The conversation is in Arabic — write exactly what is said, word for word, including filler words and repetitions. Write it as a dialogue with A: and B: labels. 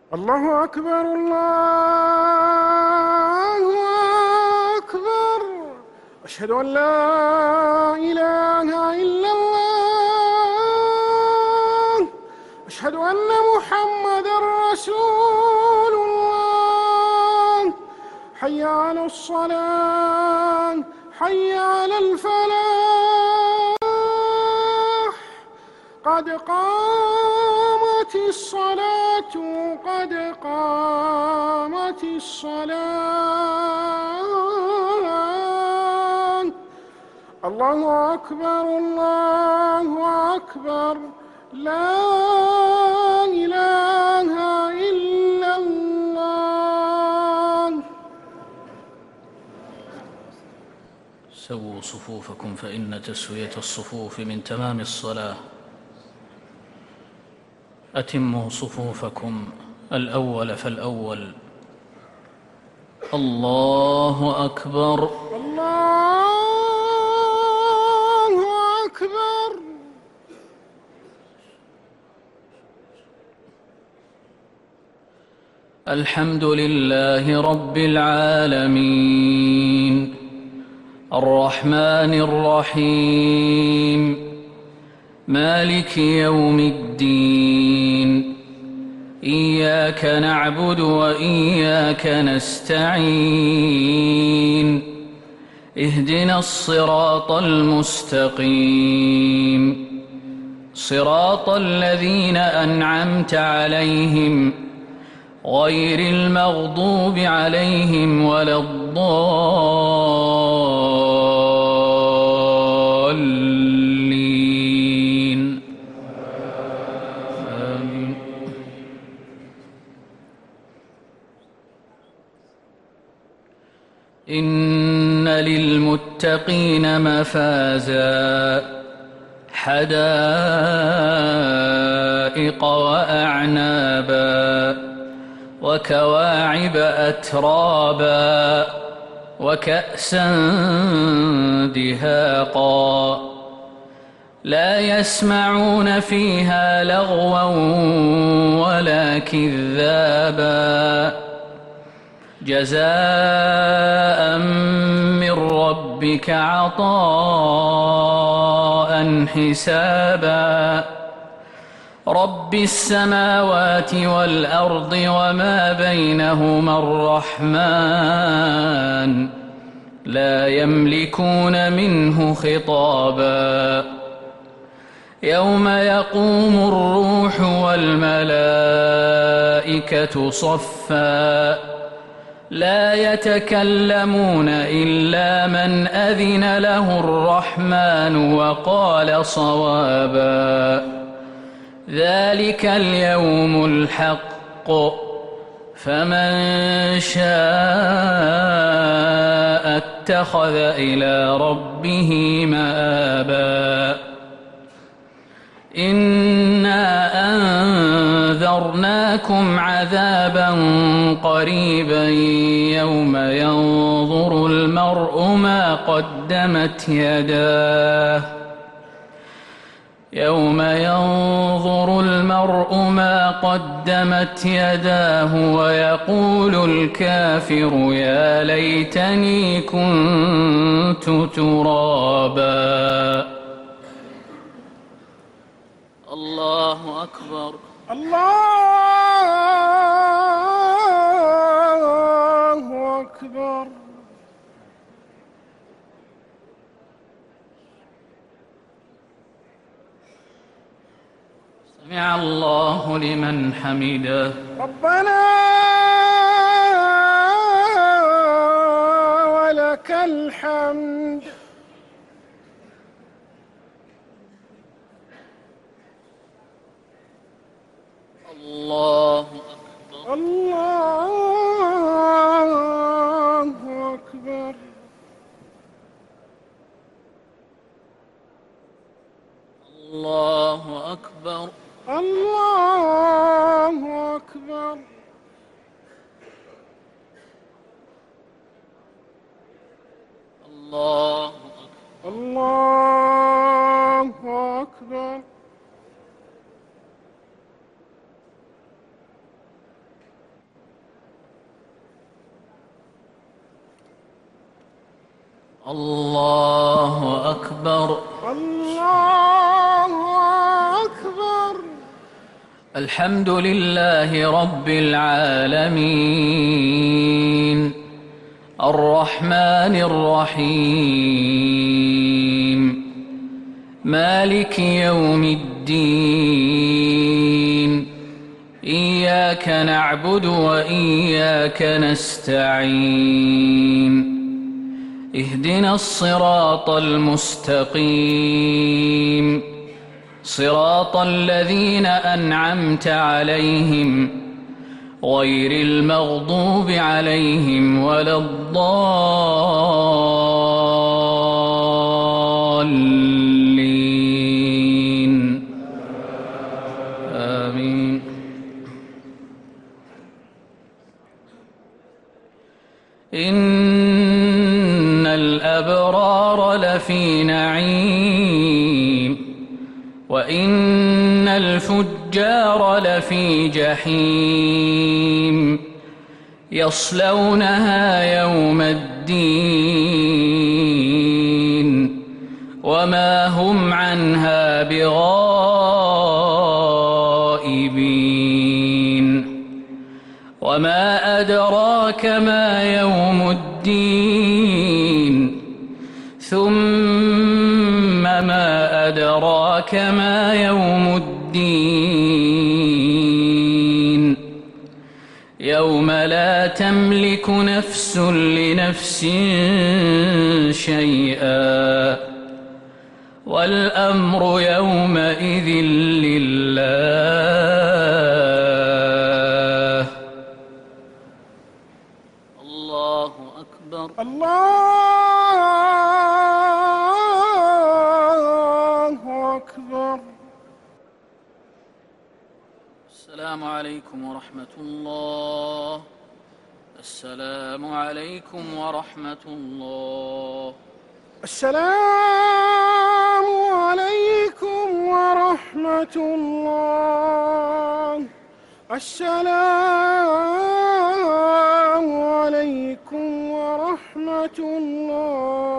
A: الله أكبر الله أكبر. أشهد أن لا إله إلا الله. أشهد أن محمدًا رسول الله. حي على الصلاة، حي على الفلاح. قد قامت الصلاة، قد قامت الصلاة. الله أكبر الله أكبر. لا إله إلا الله.
B: سووا صفوفكم فإن تسوية الصفوف من تمام الصلاة. أتموا صفوفكم الأول فالأول. الله أكبر
A: الله أكبر.
B: الحمد لله رب العالمين الرحمن الرحيم مالك يوم الدين. إياك نعبد وإياك نستعين. اهدنا الصراط المستقيم صراط الذين أنعمت عليهم غير المغضوب عليهم ولا الضالين. آمين. إن للمتقين مفازا حدائق وأعنابا وكواعب أترابا وكأسا دهاقا لا يسمعون فيها لغوا ولا كذابا جزاء من ربك عطاء حسابا. رب السماوات والأرض وما بينهما الرحمن لا يملكون منه خطابا. يوم يقوم الروح والملائكة صفا لا يتكلمون إلا من أذن له الرحمن وقال صوابا. ذلك اليوم الحق فمن شاء اتخذ إلى ربه مآبا. إنا أنذرناكم عذابا قريبا يوم ينظر المرء ما قدمت يداه يوم ينظر المرء ما قدمت يداه ويقول الكافر يا ليتني كنت ترابا. الله أكبر
A: الله أكبر.
B: سمع الله لمن حمده.
A: ربنا ولك الحمد.
B: الله أكبر
A: الله أكبر.
B: الله أكبر
A: الله أكبر.
B: الله أكبر
A: الله أكبر.
B: الله أكبر.
A: الله أكبر.
B: الحمد لله رب العالمين الرحمن الرحيم مالك يوم الدين إياك نعبد وإياك نستعين اهدنا الصراط المستقيم صراط الذين أنعمت عليهم غير المغضوب عليهم ولا الضالين آمين. إن الأبرار لفي نعيم وإن الفجار لفي جحيم يصلونها يوم الدين وما هم عنها بغائبين. وما أدراك ما يوم الدين ثم ما أدراك ما يوم الدين يوم لا تملك نفس لنفس شيئا والأمر يومئذ لله. الله أكبر.
A: الله أكبر.
B: السلام عليكم ورحمة الله. السلام عليكم ورحمة الله.
A: السلام عليكم ورحمة الله. السلام عليكم ورحمة الله.